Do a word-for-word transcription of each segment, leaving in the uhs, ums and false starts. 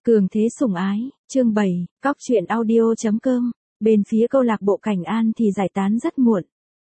Cường thế sủng ái, chương bảy, cóc truyện audio chấm com, bên phía câu lạc bộ Cảnh An thì giải tán rất muộn.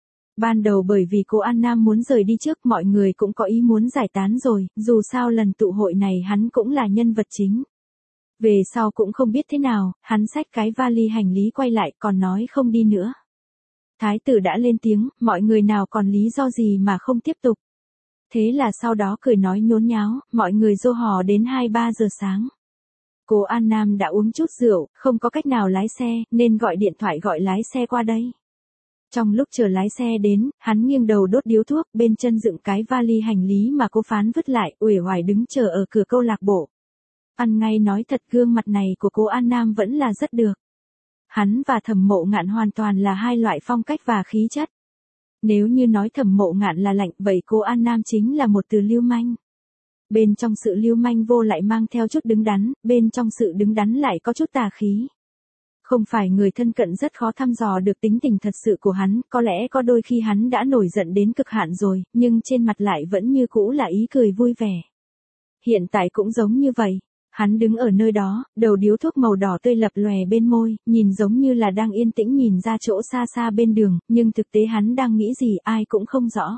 Ban đầu bởi vì cô An Nam muốn rời đi trước, mọi người cũng có ý muốn giải tán rồi, dù sao lần tụ hội này hắn cũng là nhân vật chính. Về sau cũng không biết thế nào, hắn xách cái vali hành lý quay lại còn nói không đi nữa. Thái tử đã lên tiếng, mọi người nào còn lý do gì mà không tiếp tục. Thế là sau đó cười nói nhốn nháo, mọi người rô hò đến hai ba giờ sáng. Cô An Nam đã uống chút rượu, không có cách nào lái xe, nên gọi điện thoại gọi lái xe qua đây. Trong lúc chờ lái xe đến, hắn nghiêng đầu đốt điếu thuốc, bên chân dựng cái vali hành lý mà cô Phán vứt lại, uể oải đứng chờ ở cửa câu lạc bộ. Ăn ngay nói thật, gương mặt này của cô An Nam vẫn là rất được. Hắn và Thẩm Mộ Ngạn hoàn toàn là hai loại phong cách và khí chất. Nếu như nói Thẩm Mộ Ngạn là lạnh, vậy cô An Nam chính là một từ lưu manh. Bên trong sự lưu manh vô lại mang theo chút đứng đắn, bên trong sự đứng đắn lại có chút tà khí. Không phải người thân cận rất khó thăm dò được tính tình thật sự của hắn, có lẽ có đôi khi hắn đã nổi giận đến cực hạn rồi, nhưng trên mặt lại vẫn như cũ là ý cười vui vẻ. Hiện tại cũng giống như vậy, hắn đứng ở nơi đó, đầu điếu thuốc màu đỏ tươi lập lòe bên môi, nhìn giống như là đang yên tĩnh nhìn ra chỗ xa xa bên đường, nhưng thực tế hắn đang nghĩ gì ai cũng không rõ.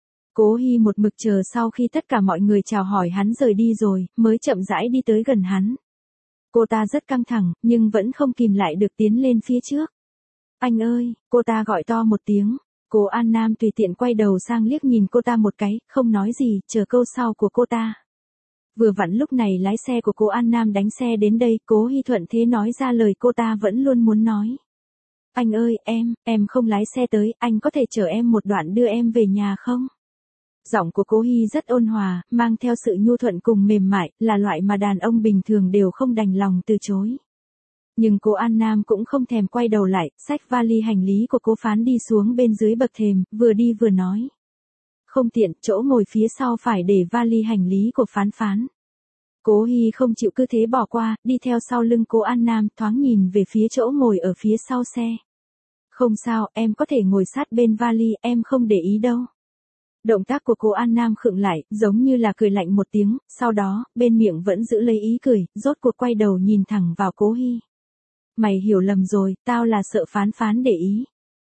Cố Hi một mực chờ sau khi tất cả mọi người chào hỏi hắn rời đi rồi, mới chậm rãi đi tới gần hắn. Cô ta rất căng thẳng, nhưng vẫn không kìm lại được tiến lên phía trước. Anh ơi, cô ta gọi to một tiếng. Cô An Nam tùy tiện quay đầu sang liếc nhìn cô ta một cái, không nói gì, chờ câu sau của cô ta. Vừa vặn lúc này lái xe của cô An Nam đánh xe đến đây, Cố Hi thuận thế nói ra lời cô ta vẫn luôn muốn nói. Anh ơi, em, em không lái xe tới, anh có thể chở em một đoạn đưa em về nhà không? Giọng của Cố Hi rất ôn hòa, mang theo sự nhu thuận cùng mềm mại, là loại mà đàn ông bình thường đều không đành lòng từ chối. Nhưng cô An Nam cũng không thèm quay đầu lại, xách vali hành lý của cô Phán đi xuống bên dưới bậc thềm, vừa đi vừa nói. Không tiện, chỗ ngồi phía sau phải để vali hành lý của Phán Phán. Cố Hi không chịu cứ thế bỏ qua, đi theo sau lưng cô An Nam, thoáng nhìn về phía chỗ ngồi ở phía sau xe. Không sao, em có thể ngồi sát bên vali, em không để ý đâu. Động tác của cô An Nam khựng lại, giống như là cười lạnh một tiếng, sau đó, bên miệng vẫn giữ lấy ý cười, rốt cuộc quay đầu nhìn thẳng vào Cố Hi. Mày hiểu lầm rồi, tao là sợ Phán Phán để ý.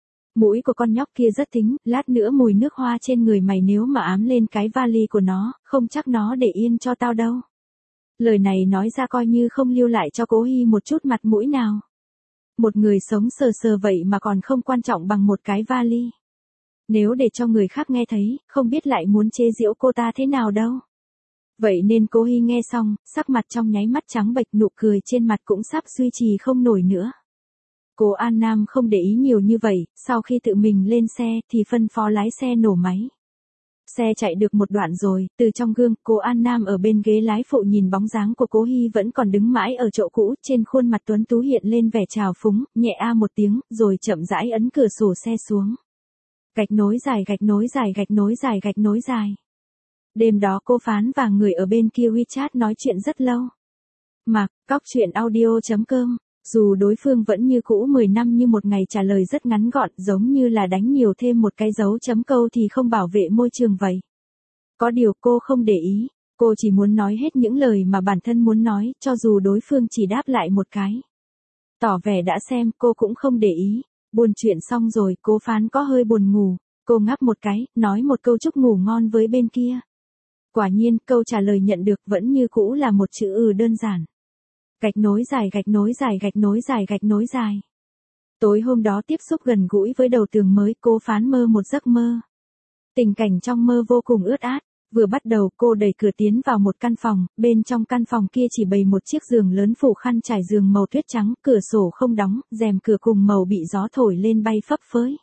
Mũi của con nhóc kia rất thính, lát nữa mùi nước hoa trên người mày nếu mà ám lên cái vali của nó, không chắc nó để yên cho tao đâu. Lời này nói ra coi như không lưu lại cho Cố Hi một chút mặt mũi nào. Một người sống sờ sờ vậy mà còn không quan trọng bằng một cái vali. Nếu để cho người khác nghe thấy, không biết lại muốn chế giễu cô ta thế nào đâu. Vậy nên Cố Hi nghe xong, sắc mặt trong nháy mắt trắng bệch, nụ cười trên mặt cũng sắp duy trì không nổi nữa. Cô An Nam không để ý nhiều như vậy, sau khi tự mình lên xe thì phân phó lái xe nổ máy. Xe chạy được một đoạn rồi, từ trong gương, cô An Nam ở bên ghế lái phụ nhìn bóng dáng của Cố Hi vẫn còn đứng mãi ở chỗ cũ, trên khuôn mặt tuấn tú hiện lên vẻ trào phúng, nhẹ a một tiếng, rồi chậm rãi ấn cửa sổ xe xuống. Gạch nối dài gạch nối dài gạch nối dài gạch nối dài. Đêm đó cô Phán và người ở bên kia WeChat nói chuyện rất lâu. Mặc, cóc truyện audio chấm com, dù đối phương vẫn như cũ mười năm như một ngày trả lời rất ngắn gọn, giống như là đánh nhiều thêm một cái dấu chấm câu thì không bảo vệ môi trường vậy. Có điều cô không để ý, cô chỉ muốn nói hết những lời mà bản thân muốn nói, cho dù đối phương chỉ đáp lại một cái. Tỏ vẻ đã xem, cô cũng không để ý. Buồn chuyện xong rồi, Cố Phán có hơi buồn ngủ, cô ngáp một cái, nói một câu chúc ngủ ngon với bên kia. Quả nhiên, câu trả lời nhận được vẫn như cũ là một chữ ừ đơn giản. Gạch nối dài gạch nối dài gạch nối dài gạch nối dài. Tối hôm đó tiếp xúc gần gũi với đầu tường mới, Cố Phán mơ một giấc mơ. Tình cảnh trong mơ vô cùng ướt át. Vừa bắt đầu cô đẩy cửa tiến vào một căn phòng, bên trong căn phòng kia chỉ bày một chiếc giường lớn phủ khăn trải giường màu tuyết trắng, cửa sổ không đóng, rèm cửa cùng màu bị gió thổi lên bay phấp phới.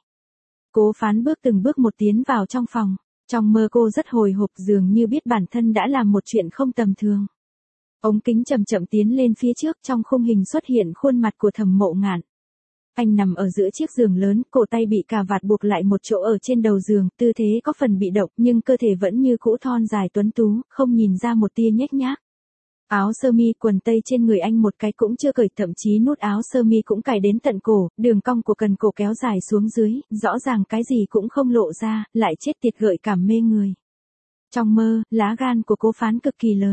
Cố Phán bước từng bước một tiến vào trong phòng, trong mơ cô rất hồi hộp, dường như biết bản thân đã làm một chuyện không tầm thường. Ống kính chậm chậm tiến lên phía trước, trong khung hình xuất hiện khuôn mặt của Thẩm Mộ Ngạn. Anh nằm ở giữa chiếc giường lớn, cổ tay bị cà vạt buộc lại một chỗ ở trên đầu giường, tư thế có phần bị động, nhưng cơ thể vẫn như cũ thon dài tuấn tú, không nhìn ra một tia nhếch nhác. Áo sơ mi quần tây trên người anh một cái cũng chưa cởi, thậm chí nút áo sơ mi cũng cài đến tận cổ, đường cong của cần cổ kéo dài xuống dưới, rõ ràng cái gì cũng không lộ ra, lại chết tiệt gợi cảm mê người. Trong mơ, lá gan của Cố Phán cực kỳ lớn.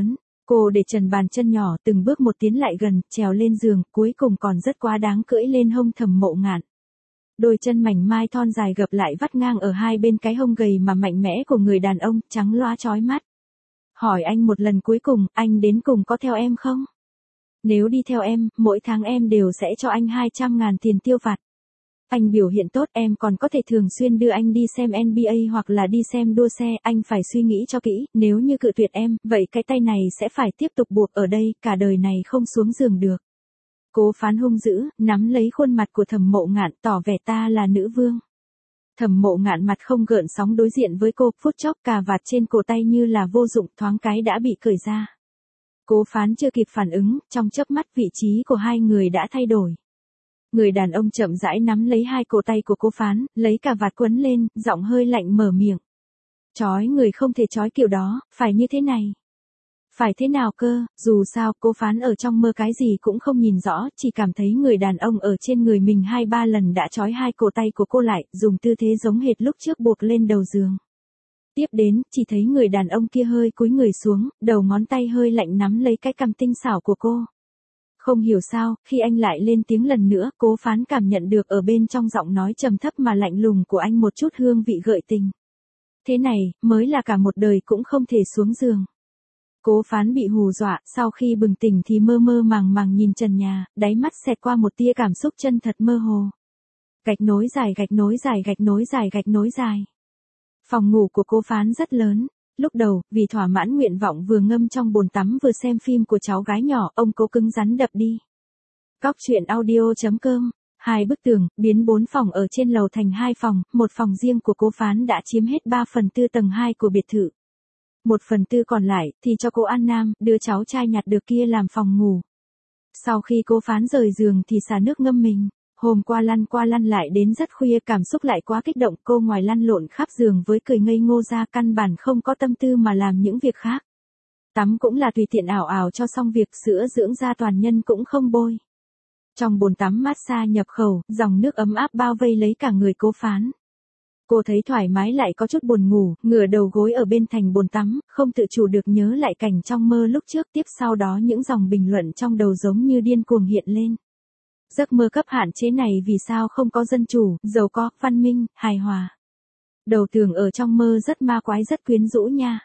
Cô để trần bàn chân nhỏ từng bước một tiến lại gần, trèo lên giường, cuối cùng còn rất quá đáng cưỡi lên hông Thẩm Mộ Ngạn. Đôi chân mảnh mai thon dài gập lại vắt ngang ở hai bên cái hông gầy mà mạnh mẽ của người đàn ông, trắng loá chói mắt. Hỏi anh một lần cuối cùng, anh đến cùng có theo em không? Nếu đi theo em, mỗi tháng em đều sẽ cho anh hai trăm ngàn tiền tiêu vặt. Anh biểu hiện tốt, em còn có thể thường xuyên đưa anh đi xem en bi a hoặc là đi xem đua xe, anh phải suy nghĩ cho kỹ, nếu như cự tuyệt em, vậy cái tay này sẽ phải tiếp tục buộc ở đây, cả đời này không xuống giường được. Cố Phán hung dữ, nắm lấy khuôn mặt của Thẩm Mộ Ngạn, tỏ vẻ ta là nữ vương. Thẩm Mộ Ngạn mặt không gợn sóng đối diện với cô, phút chốc cà vạt trên cổ tay như là vô dụng, thoáng cái đã bị cởi ra. Cố Phán chưa kịp phản ứng, trong chớp mắt vị trí của hai người đã thay đổi. Người đàn ông chậm rãi nắm lấy hai cổ tay của Cố Phán, lấy cà vạt quấn lên, giọng hơi lạnh mở miệng. Chói người không thể chói kiểu đó, phải như thế này. Phải thế nào cơ, dù sao, Cố Phán ở trong mơ cái gì cũng không nhìn rõ, chỉ cảm thấy người đàn ông ở trên người mình hai ba lần đã chói hai cổ tay của cô lại, dùng tư thế giống hệt lúc trước buộc lên đầu giường. Tiếp đến, chỉ thấy người đàn ông kia hơi cúi người xuống, đầu ngón tay hơi lạnh nắm lấy cái cằm tinh xảo của cô. Không hiểu sao, khi anh lại lên tiếng lần nữa, Cố Phán cảm nhận được ở bên trong giọng nói trầm thấp mà lạnh lùng của anh một chút hương vị gợi tình. Thế này, mới là cả một đời cũng không thể xuống giường. Cố Phán bị hù dọa, sau khi bừng tỉnh thì mơ mơ màng màng nhìn trần nhà, đáy mắt xẹt qua một tia cảm xúc chân thật mơ hồ. Gạch nối dài gạch nối dài gạch nối dài gạch nối dài. Phòng ngủ của Cố Phán rất lớn. Lúc đầu, vì thỏa mãn nguyện vọng vừa ngâm trong bồn tắm vừa xem phim của cháu gái nhỏ, ông cố cứng rắn đập đi. Cóc truyện audio chấm com. Hai bức tường, biến bốn phòng ở trên lầu thành hai phòng, một phòng riêng của Cố Phán đã chiếm hết ba phần tư tầng hai của biệt thự. Một phần tư còn lại, thì cho cô An Nam, đứa cháu trai nhặt được kia làm phòng ngủ. Sau khi Cố Phán rời giường thì xả nước ngâm mình. Hôm qua lăn qua lăn lại đến rất khuya, cảm xúc lại quá kích động, cô ngoài lăn lộn khắp giường với cười ngây ngô ra, căn bản không có tâm tư mà làm những việc khác. Tắm cũng là tùy tiện ảo ảo cho xong việc, sữa dưỡng da toàn nhân cũng không bôi. Trong bồn tắm massage nhập khẩu, dòng nước ấm áp bao vây lấy cả người Cố Phán. Cô thấy thoải mái lại có chút buồn ngủ, ngửa đầu gối ở bên thành bồn tắm, không tự chủ được nhớ lại cảnh trong mơ lúc trước, tiếp sau đó những dòng bình luận trong đầu giống như điên cuồng hiện lên. Giấc mơ cấp hạn chế này vì sao không có dân chủ, giàu có, văn minh, hài hòa. Đầu tường ở trong mơ rất ma quái, rất quyến rũ nha.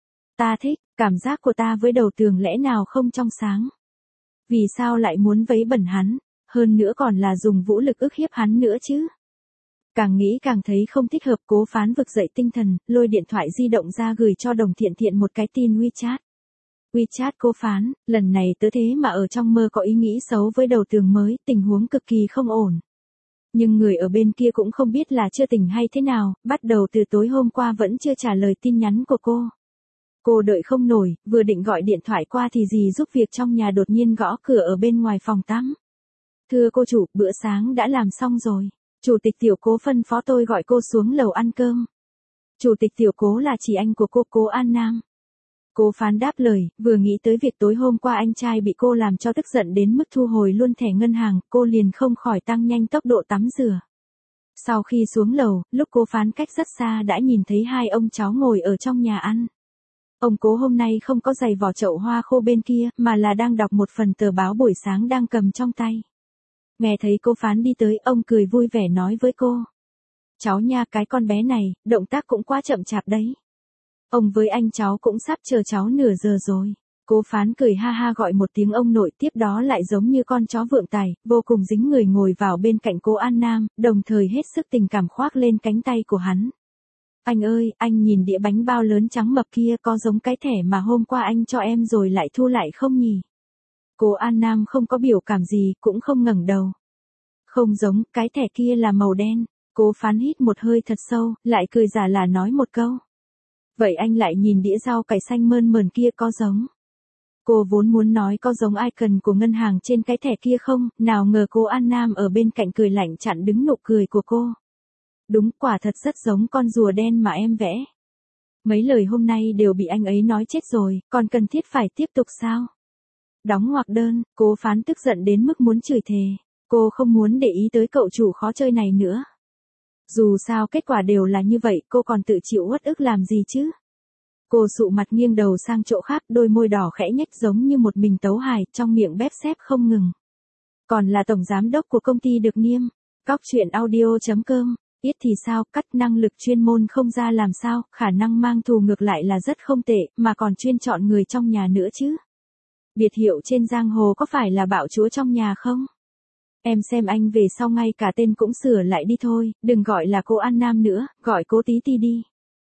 Ta thích, cảm giác của ta với đầu tường lẽ nào không trong sáng. Vì sao lại muốn vấy bẩn hắn, hơn nữa còn là dùng vũ lực ức hiếp hắn nữa chứ. Càng nghĩ càng thấy không thích hợp. Cố Phán vực dậy tinh thần, lôi điện thoại di động ra gửi cho Đồng Thiện Thiện một cái tin WeChat. WeChat Cố Phán, lần này tớ thế mà ở trong mơ có ý nghĩ xấu với đầu tường mới, tình huống cực kỳ không ổn. Nhưng người ở bên kia cũng không biết là chưa tỉnh hay thế nào, bắt đầu từ tối hôm qua vẫn chưa trả lời tin nhắn của cô. Cô đợi không nổi, vừa định gọi điện thoại qua thì dì giúp việc trong nhà đột nhiên gõ cửa ở bên ngoài phòng tắm. Thưa cô chủ, bữa sáng đã làm xong rồi. Chủ tịch Tiểu Cố phân phó tôi gọi cô xuống lầu ăn cơm. Chủ tịch Tiểu Cố là chị anh của cô, Cố An Nam. Cố Phán đáp lời, vừa nghĩ tới việc tối hôm qua anh trai bị cô làm cho tức giận đến mức thu hồi luôn thẻ ngân hàng, cô liền không khỏi tăng nhanh tốc độ tắm rửa. Sau khi xuống lầu, lúc Cố Phán cách rất xa đã nhìn thấy hai ông cháu ngồi ở trong nhà ăn. Ông Cố hôm nay không có giày vỏ chậu hoa khô bên kia, mà là đang đọc một phần tờ báo buổi sáng đang cầm trong tay. Nghe thấy Cố Phán đi tới, ông cười vui vẻ nói với cô. Cháu nha, cái con bé này, động tác cũng quá chậm chạp đấy. Ông với anh cháu cũng sắp chờ cháu nửa giờ rồi. Cố Phán cười ha ha gọi một tiếng ông nội, tiếp đó lại giống như con chó vượng tài, vô cùng dính người ngồi vào bên cạnh Cố An Nam, đồng thời hết sức tình cảm khoác lên cánh tay của hắn. Anh ơi, anh nhìn đĩa bánh bao lớn trắng mập kia có giống cái thẻ mà hôm qua anh cho em rồi lại thu lại không nhỉ? Cố An Nam không có biểu cảm gì, cũng không ngẩng đầu. Không giống, cái thẻ kia là màu đen. Cố Phán hít một hơi thật sâu, lại cười giả là nói một câu. Vậy anh lại nhìn đĩa rau cải xanh mơn mởn kia có giống. Cô vốn muốn nói có giống icon của ngân hàng trên cái thẻ kia không, nào ngờ Cố An Nam ở bên cạnh cười lạnh chặn đứng nụ cười của cô. Đúng, quả thật rất giống con rùa đen mà em vẽ. Mấy lời hôm nay đều bị anh ấy nói chết rồi, còn cần thiết phải tiếp tục sao? Đóng ngoặc đơn, Cố Phán tức giận đến mức muốn chửi thề. Cô không muốn để ý tới cậu chủ khó chơi này nữa. Dù sao kết quả đều là như vậy, cô còn tự chịu uất ức làm gì chứ? Cô sụ mặt nghiêng đầu sang chỗ khác, đôi môi đỏ khẽ nhếch giống như một mình tấu hài, trong miệng bép xép không ngừng. Còn là tổng giám đốc của công ty được niêm. Cóc truyện audio chấm com. Ít thì sao, cắt năng lực chuyên môn không ra làm sao, khả năng mang thù ngược lại là rất không tệ, mà còn chuyên chọn người trong nhà nữa chứ. Biệt hiệu trên giang hồ có phải là bạo chúa trong nhà không? Em xem anh về sau ngay cả tên cũng sửa lại đi thôi, đừng gọi là cô An Nam nữa, gọi cô Tí Ti đi.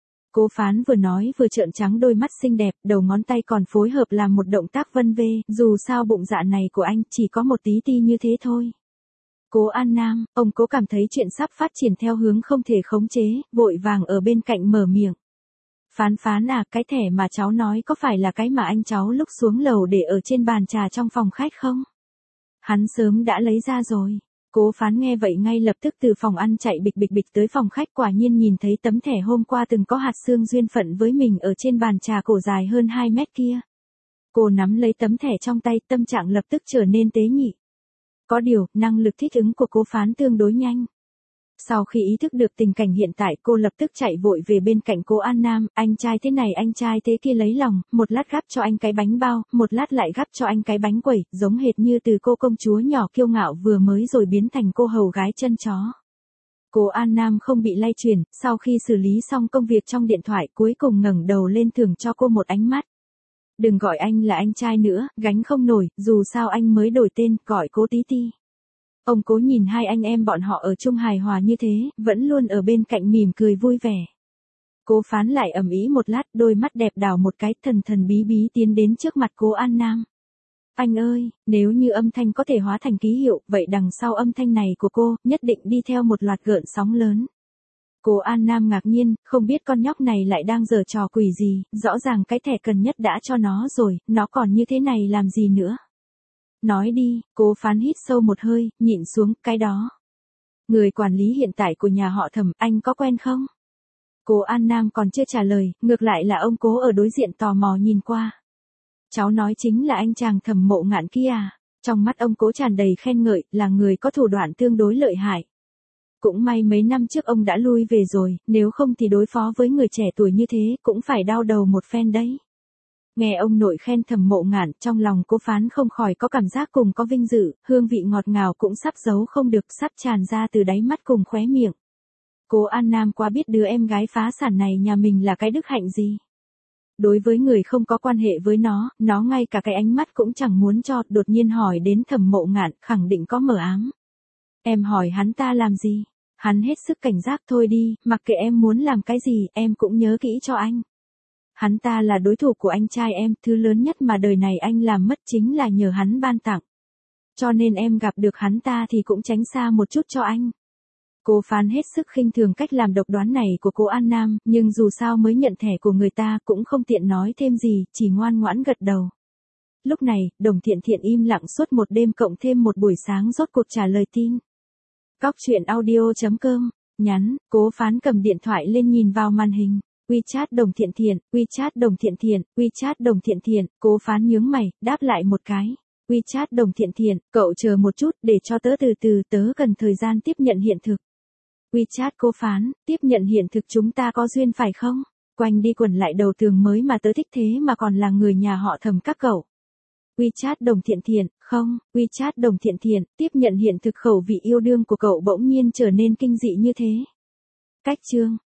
Cố Phán vừa nói vừa trợn trắng đôi mắt xinh đẹp, đầu ngón tay còn phối hợp làm một động tác vân vê, dù sao bụng dạ này của anh chỉ có một tí ti như thế thôi. Cố An Nam, ông cố cảm thấy chuyện sắp phát triển theo hướng không thể khống chế, vội vàng ở bên cạnh mở miệng. Phán Phán à, cái thẻ mà cháu nói có phải là cái mà anh cháu lúc xuống lầu để ở trên bàn trà trong phòng khách không? Hắn sớm đã lấy ra rồi. Cố Phán nghe vậy ngay lập tức từ phòng ăn chạy bịch bịch bịch tới phòng khách, quả nhiên nhìn thấy tấm thẻ hôm qua từng có hạt xương duyên phận với mình ở trên bàn trà cổ dài hơn hai mét kia. Cô nắm lấy tấm thẻ trong tay, tâm trạng lập tức trở nên tế nhị. Có điều, năng lực thích ứng của Cố Phán tương đối nhanh. Sau khi ý thức được tình cảnh hiện tại, cô lập tức chạy vội về bên cạnh Cố An Nam, anh trai thế này anh trai thế kia lấy lòng, một lát gắp cho anh cái bánh bao, một lát lại gắp cho anh cái bánh quẩy, giống hệt như từ cô công chúa nhỏ kiêu ngạo vừa mới rồi biến thành cô hầu gái chân chó. Cố An Nam không bị lay chuyển, sau khi xử lý xong công việc trong điện thoại, cuối cùng ngẩng đầu lên thưởng cho cô một ánh mắt. Đừng gọi anh là anh trai nữa, gánh không nổi, dù sao anh mới đổi tên, gọi Cố Tí Ti. Ông Cố nhìn hai anh em bọn họ ở chung hài hòa như thế, vẫn luôn ở bên cạnh mỉm cười vui vẻ. Cố Phán lại ầm ĩ một lát, đôi mắt đẹp đảo một cái, thần thần bí bí tiến đến trước mặt Cố An Nam. Anh ơi, nếu như âm thanh có thể hóa thành ký hiệu, vậy đằng sau âm thanh này của cô, nhất định đi theo một loạt gợn sóng lớn. Cố An Nam ngạc nhiên, không biết con nhóc này lại đang giở trò quỷ gì, rõ ràng cái thẻ cần nhất đã cho nó rồi, nó còn như thế này làm gì nữa. Nói đi, Cố Phán hít sâu một hơi, nhịn xuống, cái đó. Người quản lý hiện tại của nhà họ Thẩm, anh có quen không? Cố An Nam còn chưa trả lời, ngược lại là ông Cố ở đối diện tò mò nhìn qua. Cháu nói chính là anh chàng Thẩm Mộ Ngạn kia à? Trong mắt ông Cố tràn đầy khen ngợi, là người có thủ đoạn tương đối lợi hại. Cũng may mấy năm trước ông đã lui về rồi, nếu không thì đối phó với người trẻ tuổi như thế, cũng phải đau đầu một phen đấy. Nghe ông nội khen Thẩm Mộ Ngạn, trong lòng Cố Phán không khỏi có cảm giác cùng có vinh dự, hương vị ngọt ngào cũng sắp giấu không được, sắp tràn ra từ đáy mắt cùng khóe miệng. Cố An Nam quá biết đứa em gái phá sản này nhà mình là cái đức hạnh gì. Đối với người không có quan hệ với nó, nó ngay cả cái ánh mắt cũng chẳng muốn cho, đột nhiên hỏi đến Thẩm Mộ Ngạn, khẳng định có mờ ám. Em hỏi hắn ta làm gì? Hắn hết sức cảnh giác, thôi đi, mặc kệ em muốn làm cái gì, em cũng nhớ kỹ cho anh. Hắn ta là đối thủ của anh trai em, thứ lớn nhất mà đời này anh làm mất chính là nhờ hắn ban tặng. Cho nên em gặp được hắn ta thì cũng tránh xa một chút cho anh. Cố Phán hết sức khinh thường cách làm độc đoán này của Cố An Nam, nhưng dù sao mới nhận thẻ của người ta cũng không tiện nói thêm gì, chỉ ngoan ngoãn gật đầu. Lúc này, Đồng Thiện Thiện im lặng suốt một đêm cộng thêm một buổi sáng rốt cuộc trả lời tin. Cóc truyện audio chấm com, nhắn, Cố Phán cầm điện thoại lên nhìn vào màn hình. WeChat Đồng Thiện Thiện, WeChat Đồng Thiện Thiện, WeChat Đồng Thiện Thiện, Cố Phán nhướng mày, đáp lại một cái. WeChat Đồng Thiện Thiện, cậu chờ một chút để cho tớ từ từ, tớ cần thời gian tiếp nhận hiện thực. WeChat Cố Phán, tiếp nhận hiện thực chúng ta có duyên phải không? Quanh đi quẩn lại đầu tường mới mà tớ thích thế mà còn là người nhà họ Thẩm các cậu. WeChat Đồng Thiện Thiện, không, WeChat Đồng Thiện Thiện, tiếp nhận hiện thực khẩu vị yêu đương của cậu bỗng nhiên trở nên kinh dị như thế. Cách chương